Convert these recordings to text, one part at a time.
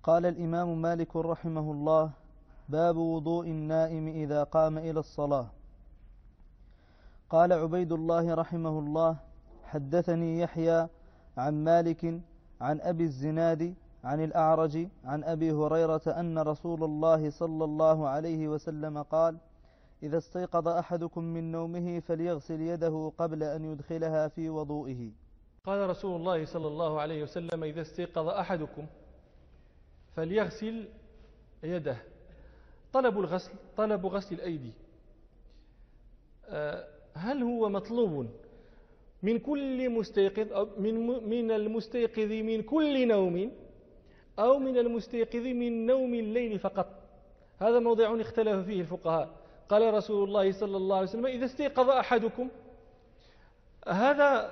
قال الإمام مالك رحمه الله: باب وضوء النائم إذا قام إلى الصلاة. قال عبيد الله رحمه الله: حدثني يحيى عن مالك عن أبي الزناد عن الأعرج عن أبي هريرة أن رسول الله صلى الله عليه وسلم قال: إذا استيقظ أحدكم من نومه فليغسل يده قبل أن يدخلها في وضوئه. قال رسول الله صلى الله عليه وسلم: إذا استيقظ أحدكم فليغسل يده. طلب غسل الأيدي هل هو مطلوب من كل مستيقظ أو من المستيقظ من كل نوم، أو من المستيقظ من نوم الليل فقط؟ هذا موضع اختلف فيه الفقهاء. قال رسول الله صلى الله عليه وسلم: إذا استيقظ أحدكم، هذا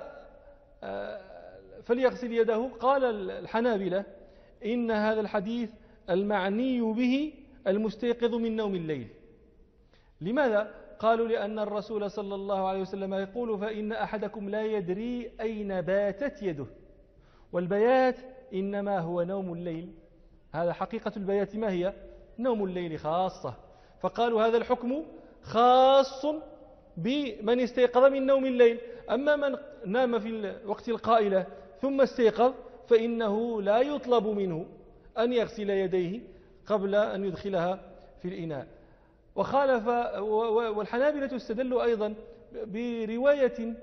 فليغسل يده. قال الحنابلة: إن هذا الحديث المعني به المستيقظ من نوم الليل. لماذا؟ قالوا: لأن الرسول صلى الله عليه وسلم يقول: فإن أحدكم لا يدري أين باتت يده، والبيات إنما هو نوم الليل. هذا حقيقة البيات ما هي؟ نوم الليل خاصة. فقالوا هذا الحكم خاص بمن استيقظ من نوم الليل. أما من نام في الوقت القائلة ثم استيقظ فإنه لا يطلب منه أن يغسل يديه قبل أن يدخلها في الإناء. والحنابلة استدلوا أيضا برواية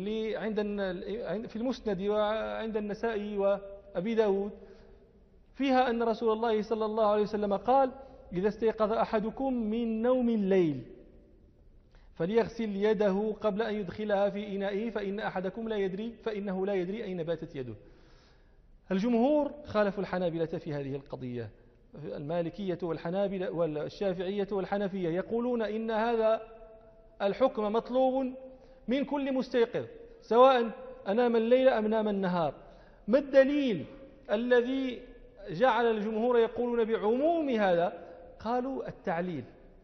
في المسند وعند النسائي وأبي داود فيها أن رسول الله صلى الله عليه وسلم قال: إذا استيقظ أحدكم من نوم الليل فليغسل يده قبل أن يدخلها في إنائه فإنه لا يدري أين باتت يده. الجمهور خالفوا الحنابلة في هذه القضية. المالكية والحنابلة والشافعية والحنفية يقولون إن هذا الحكم مطلوب من كل مستيقظ سواء أنام الليل أم نام النهار. ما الدليل الذي جعل الجمهور يقولون بعموم هذا؟ قالوا: التعليل.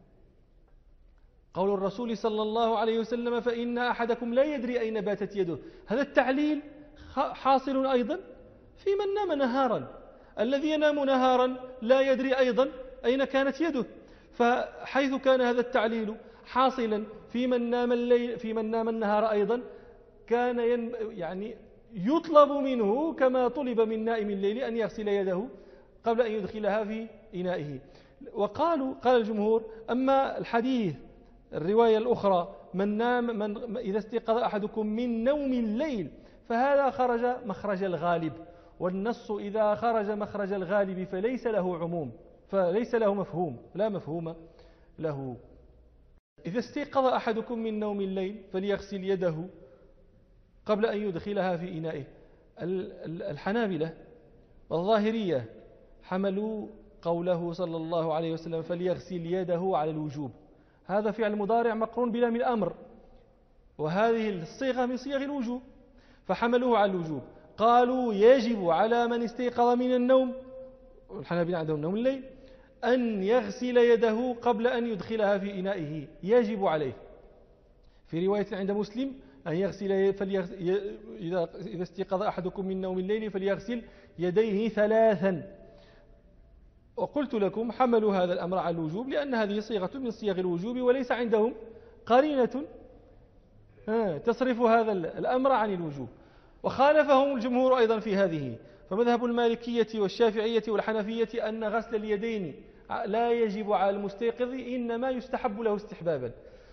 قول الرسول صلى الله عليه وسلم: فإن أحدكم لا يدري أين باتت يده. هذا التعليل حاصل أيضا في من نام نهارا. الذي ينام نهارا لا يدري أيضا أين كانت يده. فحيث كان هذا التعليل حاصلا في من نام الليل في من نام النهار أيضا، كان يعني يطلب منه كما طلب من نائم الليل أن يغسل يده قبل أن يدخلها في إنائه. قال الجمهور: أما الحديث الرواية الأخرى إذا استيقظ أحدكم من نوم الليل، فهذا خرج مخرج الغالب، والنص إذا خرج مخرج الغالب فليس له عموم، فليس له مفهوم، لا مفهوم له. إذا استيقظ أحدكم من نوم الليل فليغسل يده قبل أن يدخلها في إنائه. الحنابلة والظاهرية حملوا قوله صلى الله عليه وسلم فليغسل يده على الوجوب. هذا فعل مضارع مقرون بلام الأمر، وهذه الصيغة من صيغ الوجوب، فحملوه على الوجوب. قالوا: يجب على من استيقظ من النوم، الحنابلة عندهم نوم الليل، أن يغسل يده قبل أن يدخلها في إنائه، يجب عليه. في رواية عند مسلم: أن يغسل إذا استيقظ أحدكم من نوم الليل فليغسل يديه 3. وقلت لكم حملوا هذا الأمر على الوجوب لأن هذه صيغة من صيغ الوجوب، وليس عندهم قرينة تصرف هذا الأمر عن الوجوب. وخالفهم الجمهور أيضا في هذه. فمذهب المالكية والشافعية والحنفية أن غسل اليدين لا يجب على المستيقظ، إنما يستحب له استحبابا.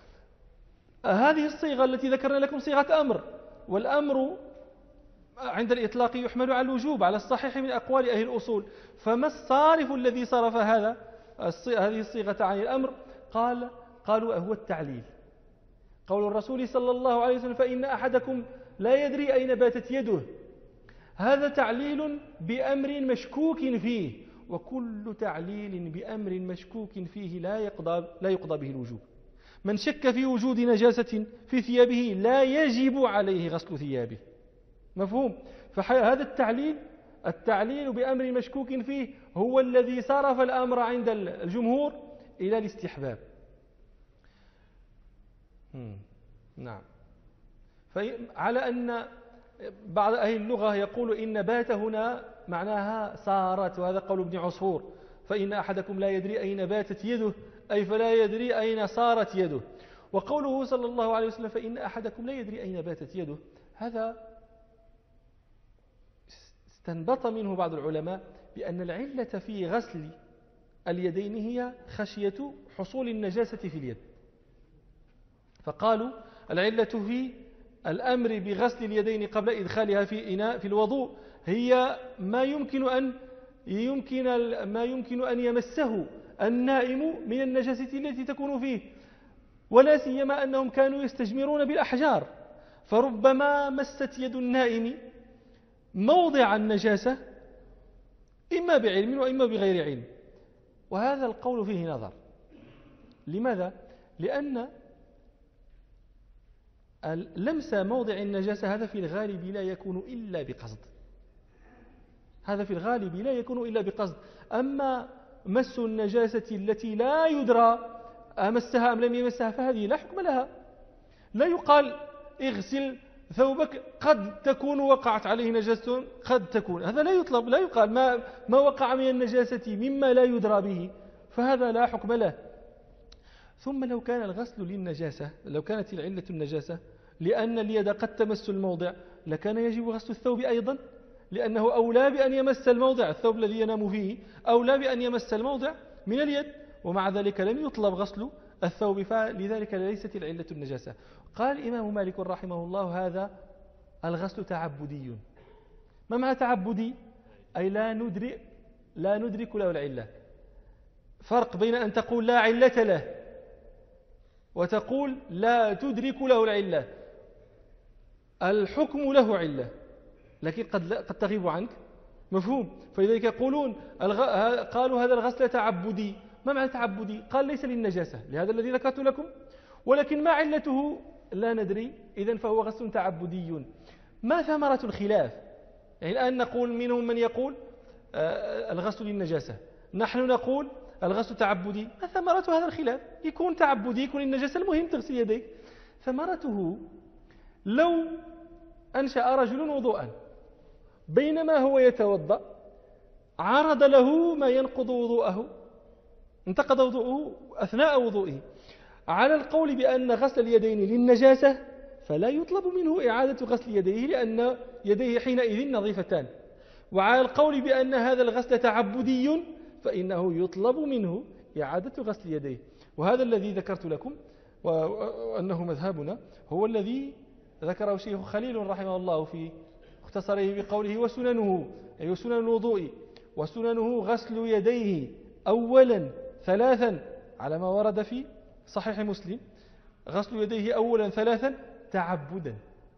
هذه الصيغة التي ذكرنا لكم صيغة أمر، والأمر عند الإطلاق يحمل على الوجوب على الصحيح من أقوال أهل الأصول. فما الصارف الذي صرف هذه الصيغة عن الأمر؟ قالوا هو التعليل. قول الرسول صلى الله عليه وسلم: فإن أحدكم لا يدري أين باتت يده، هذا تعليل بأمر مشكوك فيه، وكل تعليل بأمر مشكوك فيه لا يقضى به الوجوب. من شك في وجود نجاسة في ثيابه لا يجب عليه غسل ثيابه. مفهوم؟ فهذا التعليل بأمر مشكوك فيه هو الذي صرف الأمر عند الجمهور إلى الاستحباب. نعم. على أن بعض أهل اللغة يقول إن بات هنا معناها صارت، وهذا قول ابن عصفور، فإن أحدكم لا يدري أين باتت يده، أي فلا يدري أين صارت يده. وقوله صلى الله عليه وسلم فإن أحدكم لا يدري أين باتت يده، هذا استنبط منه بعض العلماء بأن العلة في غسل اليدين هي خشية حصول النجاسة في اليد، فقالوا العلة في الأمر بغسل اليدين قبل إدخالها في إناء في الوضوء هي ما يمكن أن يمسه النائم من النجاسة التي تكون فيه، ولا سيما أنهم كانوا يستجمرون بالأحجار، فربما مست يد النائم موضع النجاسة إما بعلم وإما بغير علم، وهذا القول فيه نظر. لماذا؟ لأن لمس موضع النجاسة هذا في الغالب لا يكون إلا بقصد، هذا في الغالب لا يكون إلا بقصد. أما مس النجاسة التي لا يدرى أمسها أم لم يمسها فهذه لا حكم لها. لا يقال اغسل ثوبك قد تكون وقعت عليه نجاسة، قد تكون، هذا لا يطلب، لا يقال ما وقع من النجاسة مما لا يدرى به، فهذا لا حكم له. ثم لو كان الغسل للنجاسة، لو كانت العلة النجاسة لأن اليد قد تمس الموضع، لكان يجب غسل الثوب أيضا، لأنه أولى بأن يمس الموضع، الثوب الذي ينام فيه أولى بأن يمس الموضع من اليد، ومع ذلك لم يطلب غسل الثوب، فلذلك ليست العلة النجاسة. قال الإمام مالك رحمه الله هذا الغسل تعبدي. ما معنى تعبدي؟ أي لا ندرك له العلة. فرق بين أن تقول لا علة له وتقول لا تدرك له العلة. الحكم له علة لكن قد تغيب عنك، مفهوم؟ فلذلك يقولون قالوا هذا الغسل تعبدي. ما معنى تعبدي؟ قال ليس للنجاسة لهذا الذي ذكرت لكم، ولكن ما علته لا ندري، إذن فهو غسل تعبدي. ما ثمرة الخلاف؟ يعني الآن نقول منهم من يقول الغسل للنجاسة، نحن نقول الغسل تعبدي. ما ثمرة هذا الخلاف؟ يكون تعبدي يكون النجاسة، المهم تغسل يديك. ثمرته لو أنشأ رجل وضوءا بينما هو يتوضأ عرض له ما ينقض وضوءه، انتقض وضوءه أثناء وضوئه، على القول بأن غسل اليدين للنجاسة فلا يطلب منه إعادة غسل يديه لأن يديه حينئذ نظيفتان، وعلى القول بأن هذا الغسل تعبدي فإنه يطلب منه إعادة غسل يديه. وهذا الذي ذكرت لكم وأنه مذهبنا هو الذي ذكره الشيخ خليل رحمه الله في مختصره بقوله وسننه، أي سنن الوضوء، وسننه غسل يديه أولا ثلاثا على ما ورد في صحيح مسلم، غسل يديه أولا ثلاثا تعبدا،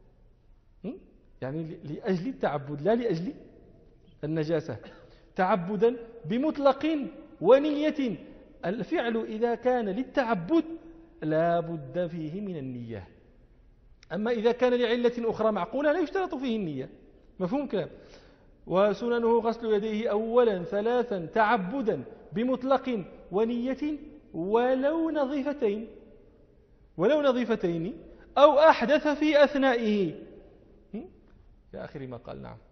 يعني لأجل التعبد لا لأجل النجاسة، تعبدا بمطلق ونية. الفعل إذا كان للتعبد لا بد فيه من النية، أما إذا كان لعلة أخرى معقولة لا يشترط فيه النية، مفهوم كلام. وسننه غسل يديه أولا ثلاثا تعبدا بمطلق ونية ولو نظيفتين أو أحدث في أثنائه، إلى آخر ما قال. نعم.